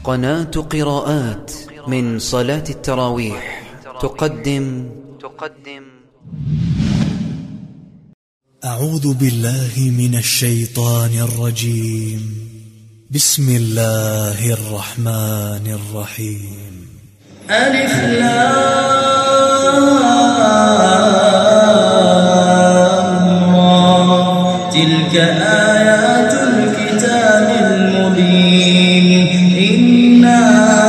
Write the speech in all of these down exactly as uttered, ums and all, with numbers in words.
قناة قراءات من صلاة التراويح تقدم تقدم أعوذ بالله من الشيطان الرجيم. بسم الله الرحمن الرحيم. ألف لام را تلك آيات الكتاب المبين إنا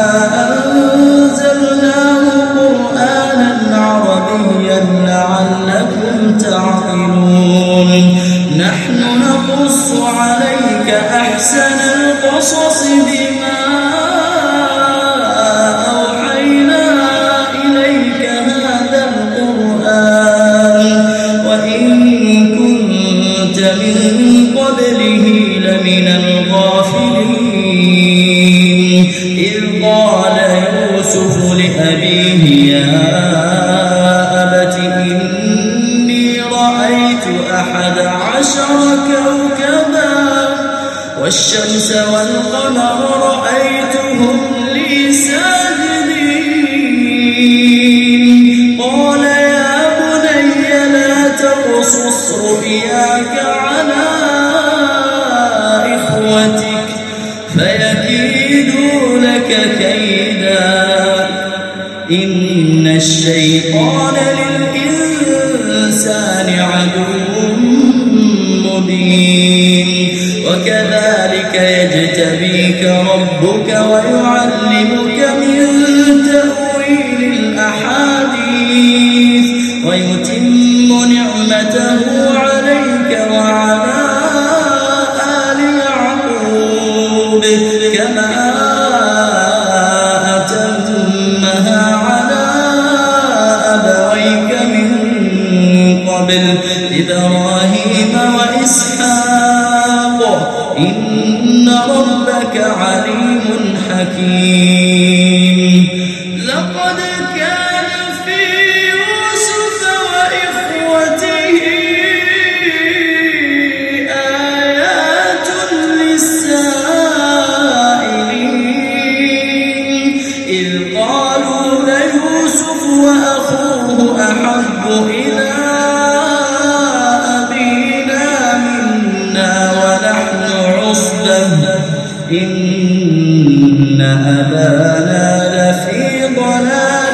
أنزلناه قرآنا عربيا لعلكم تعقلون. نحن نقص عليك أحسن القصص بما أوحينا إليك هذا القرآن وإن كنت من قبله لمن الغافلين. إذ قال يوسف لأبيه يا أبت إني رأيت أحد عشر كوكبا والشمس والقمر رأيتهم لي ساجدين. قال يا بني لا تقصص رؤياك على إخوتك فيكيدوا لك كيدا إن الشيطان للإنسان عدو مبين. وكذلك يجتبيك ربك ويعلمك من تأويل الأحاديث ويتم نعمته عليك وعلى آل يعقوب كما أتمها على أبويك من قبل إبراهيم وإسحاق إن ربك عليم حكيم. لقد كان في يوسف وإخوته آيات للسائلين إذ قالوا ليوسف وأخوه أحب إلى إن أبانا لفي ضلال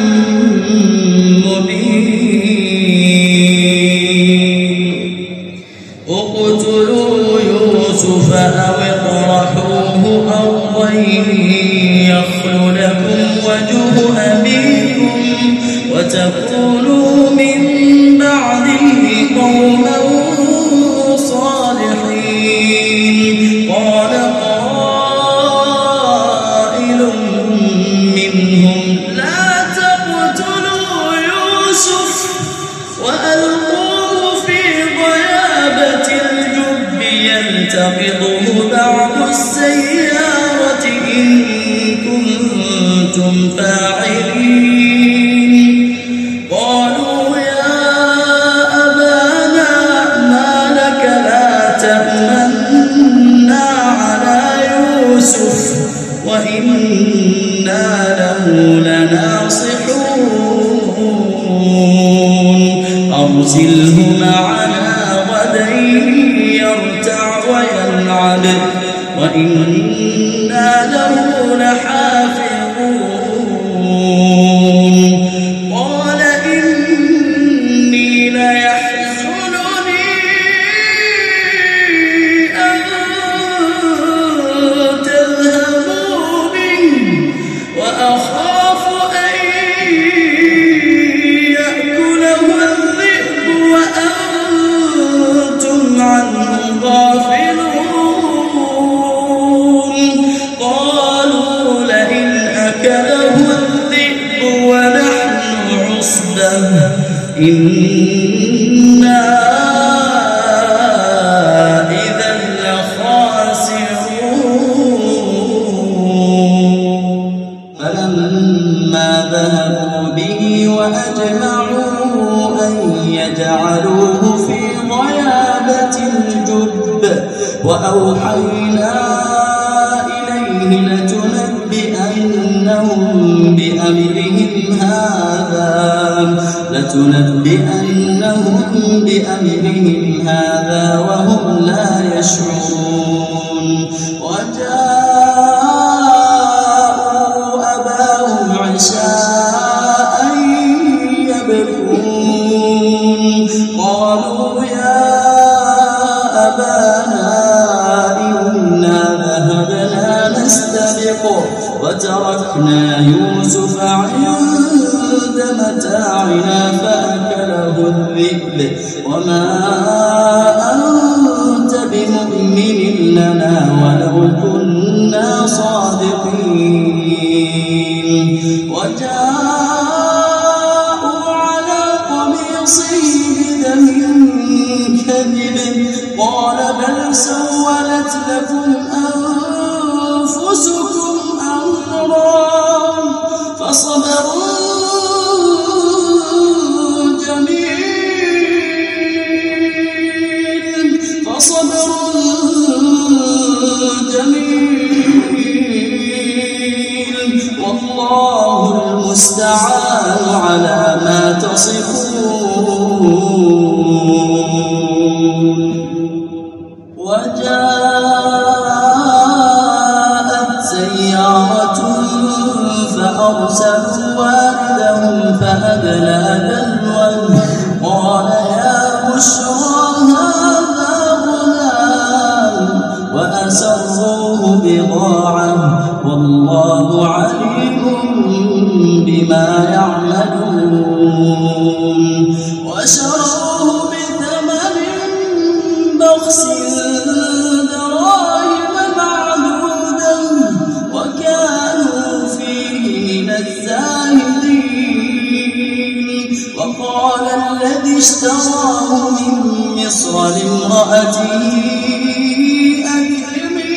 مبين. اقتلوا يوسف أو اطرحوه أرضا يخل لكم وجه أبيكم وتكونوا من بعده قوما صالحين. قال قائل منهم لا تقتلوا يوسف وألقوه في غيابة الجب يلتقطه بعض السيارة إن كنتم فاعلين. قالوا يا أبانا ما لك لا تأمنا على يوسف وإنا له لناصحون. أرسله معنا غدا يرتع ويلعب وإنا له لحافظون. قال إني ليحزنني أن تذهبوا به وأخاف أن يأكله الذئب وأنتم عنه غافلون. قالوا لئن أكله الذئب ونحن عصبة إنا إذا لخاسرون. فلما ذهبوا به وأجمعوا أن يجعلوه في غيابة الجب وأوحينا إليه لتنبئنهم ولتنبئنهم بأمرهم هذا وهم لا يشعرون وجاءوا أباهم عشاء يبكون قالوا يا أبانا إنا ذهبنا نستبق وتركنا يوسف عند متاعنا فأكله الذئب وما أنت بمؤمن لنا ولو كنا صادقين وجاءوا على قميصه بدم كذب قال بل سولت لكم أنفسكم أمرا فصبر جميل فصبر جميل والله المستعان على ما تصفون وجاءت سيارة فأرسلوا واردهم فأدلى دلوه قال يا بشرى هذا غلام وأسروه بضاعة والله عليم بما يعملون وشروه بثمن بخس دراهم معدودة وكانوا فيه من الزاهدين وقال الذي اشتراه من مصر لامرأته أكرمي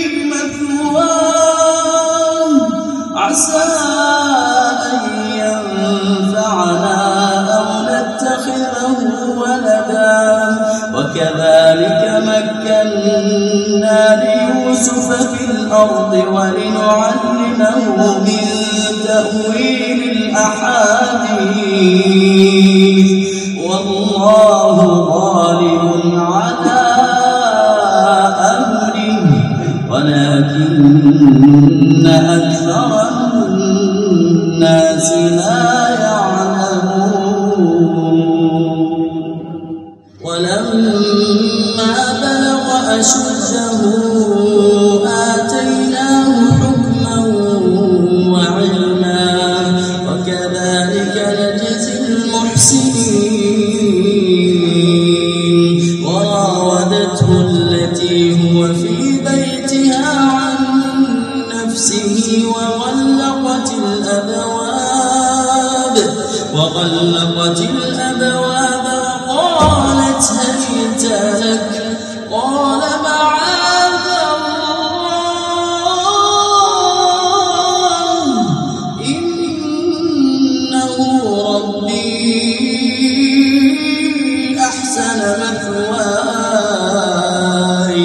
مثواه عسى أن ينفعنا أو نتخذه ولدا وكذلك مكنا ليوسف في الأرض ولنعلمه من تأويل الأحاديث والله غالب على أمره ولكن أكثر الناس لا يعلمون ولما بلغ أشده آتيناه حكما وعلما وكذلك نجزي المحسنين وراودته التي هو في بيتها عن نفسه وغلقت الأبواب وغلقت الأبواب وقالت هيت لك قال معاذ الله إنه ربي أحسن مثواي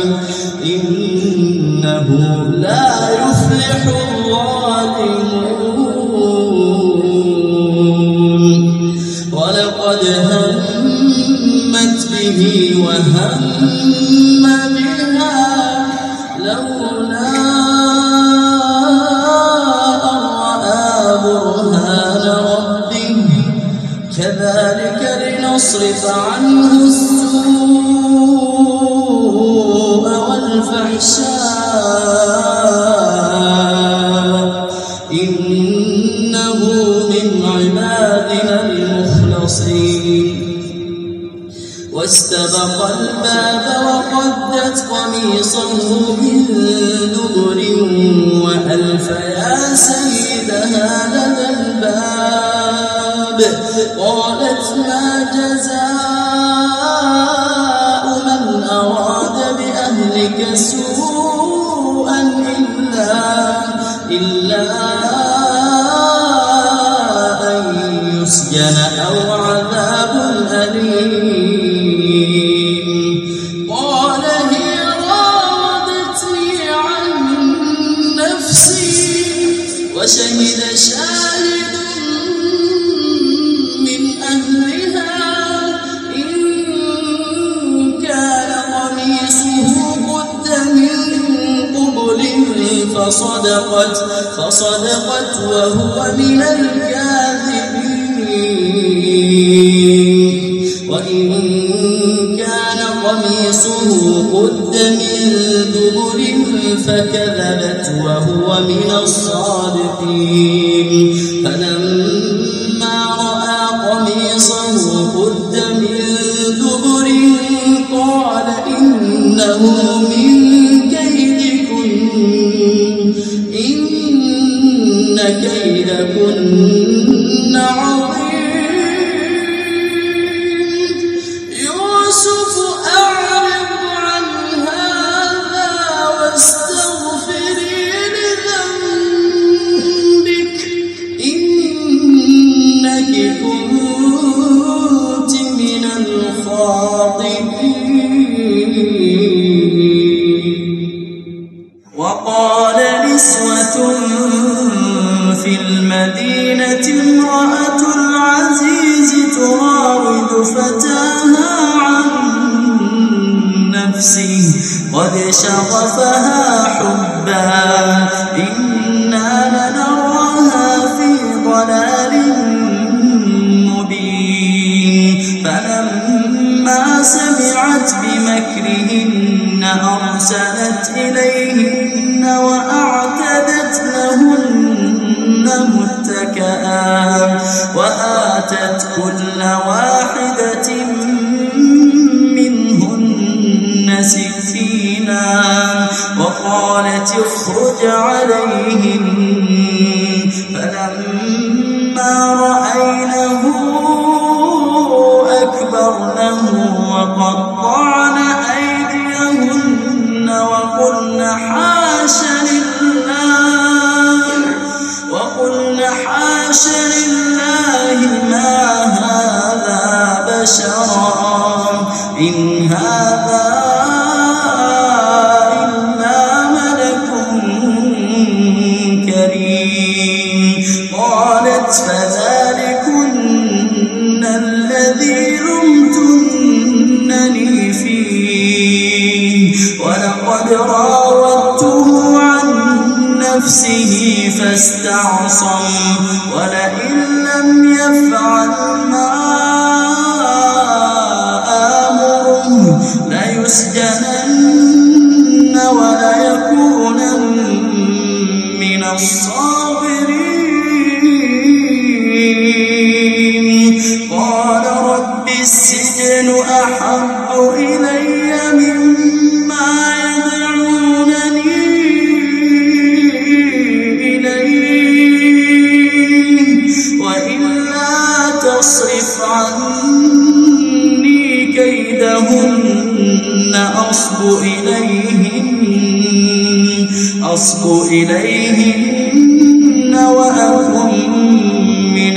إنه لا يفلح الظالمون ولقد همت به وهم بها لولا أن رأى برهان ربه كذلك لنصرف عنه السوء والفحشاء إنه من عبادنا المخلصين واستبق الباب وقدت قميصه من دبر وألف يا سيدها لدى الباب قالت ما جزاء من أراد بأهلك سوءا إلا إلا أن يسجن أو عذاب أليم قال هي راودتني عن نفسي وشهد شاهد من أهلها فصدقت فصدقت وهو من الكاذبين وإن كان قميصه قد من دبر فكذبت وهو من الصادقين فلما رأى قميصه قد من دبر قال إنه من كيدكن إن كيدكن عظيم يوسف أعرض عن هذا واستغفري لذنبك إنك كنت من الخاطئين. وقال نسوة في المدينة امرأة العزيز تراود فتاها عن نفسه قد شغفها حبا إنا لنراها في ضلال مبين فلما سمعت بمكرهن أرسلت إليهن وأعتدت لهن متكئا وآتت كل واحدة منهن سكينا وقالت اخرج عليهن فلما رأينه أكبرنه وقطعن أيديهن وقلن حاش لله وقلن حاش لله ما هذا بشرا إن هذا إلا ملك كريم. قالت فذلكن الذي لمتنني فيه ولقد راودته عن نفسه فاستعصم ولئن لم يفعل ما آمره ليسجنن وليكونن من الصاغرين. قال رب السجن أحب إلي مما يدعونني إليه وإلا تصرف عني كيدهن أصب إليهن أصب إليهن وأكن من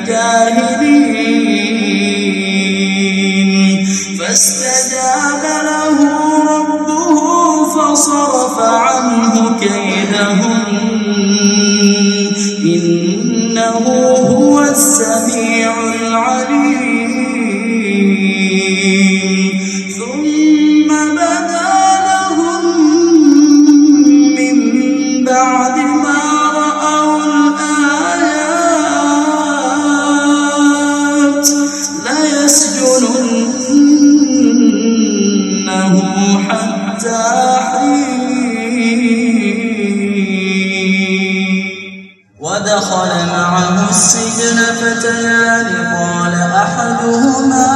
الجاهلين. فاستجاب له ربه فصرف عنه كيدهن إنه هو السميع العليم. ثم بدا لهم من بعد ما رأوا الآيات ليسجننه حتى حين. ودخل معه السجن فتيان قال أحدهما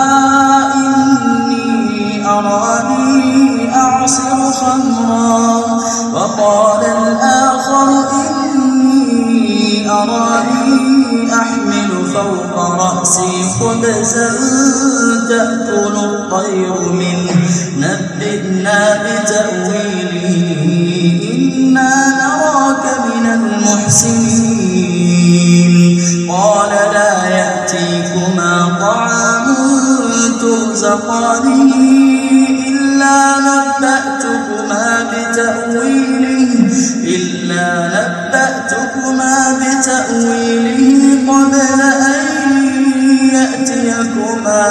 إني أراني أعصر خمرا وقال الآخر إني أراني أحمل فوق رأسي خبزا تأكل الطير منه نبئنا بتأويله إنا نراك من المحسنين. قال لا يأتيكما طعام ترزقانه إلا نبأتكما بتأويله إلا نبأتكما بتأويله قبل أن يأتيكما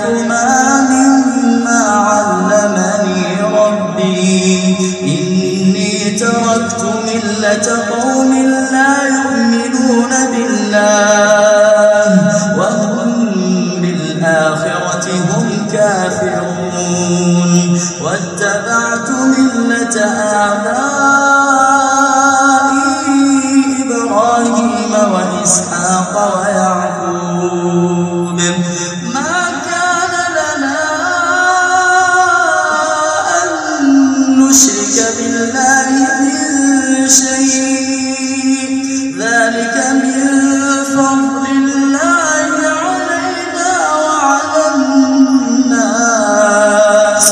ذلكما مما علمني ربي إني تركت ملة قوم لا يؤمنون بالله وهم بالآخرة هم كافرون واتبعت ملة آبائي إبراهيم وإسحاق ويعقوب ما كان لنا أن نشرك بالله من شيء ذلك من فضل الله علينا وعلى الناس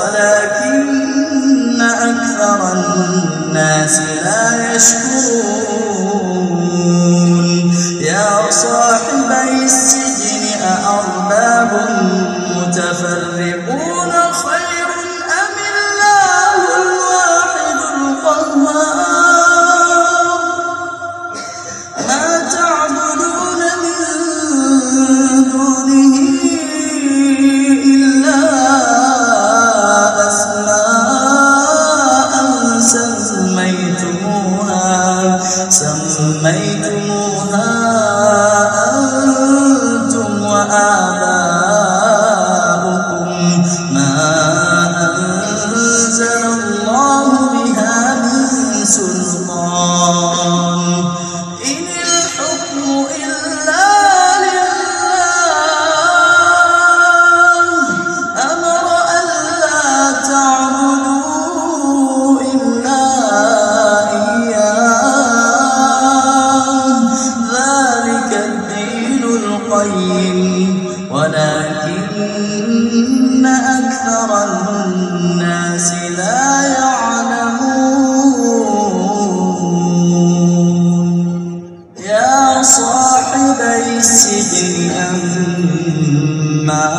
ولكن أكثر الناس لا يشكرون يا صاحبي السجن أأرباب متفرقون خير أم الله الواحد القهار ما تعبدون من دونه إلا أسماء سميتموها سميتموها أنتم وآباؤكم ما أنزل الله بها من سلطان إن الحكم إلا لله أمر ألا تعبدوا إلا إياه ذلك الدين القيم ولكن أكثر الناس لا يعلمون يا صاحبي السجن أما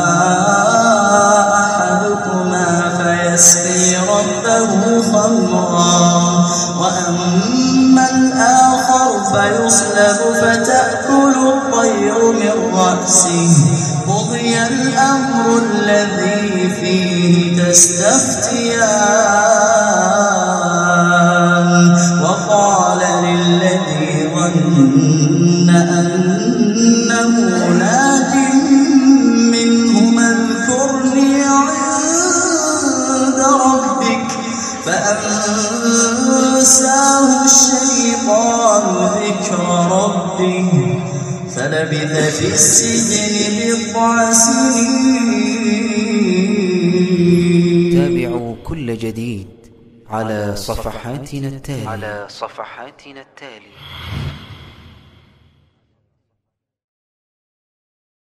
أحدكما فيسقي ربه خمرا وأما الآخر فيصلب فتأكل الطير من رأسه قضي الأمر الذي فيه تستفتيان وقال للذي ظن أنه ناج منهما اذكرني عند ربك فأنساه الشيطان ذكر ربه فلبث في السجن بضع سنين. تابعوا كل جديد على صفحاتنا التالية على صفحاتنا التالية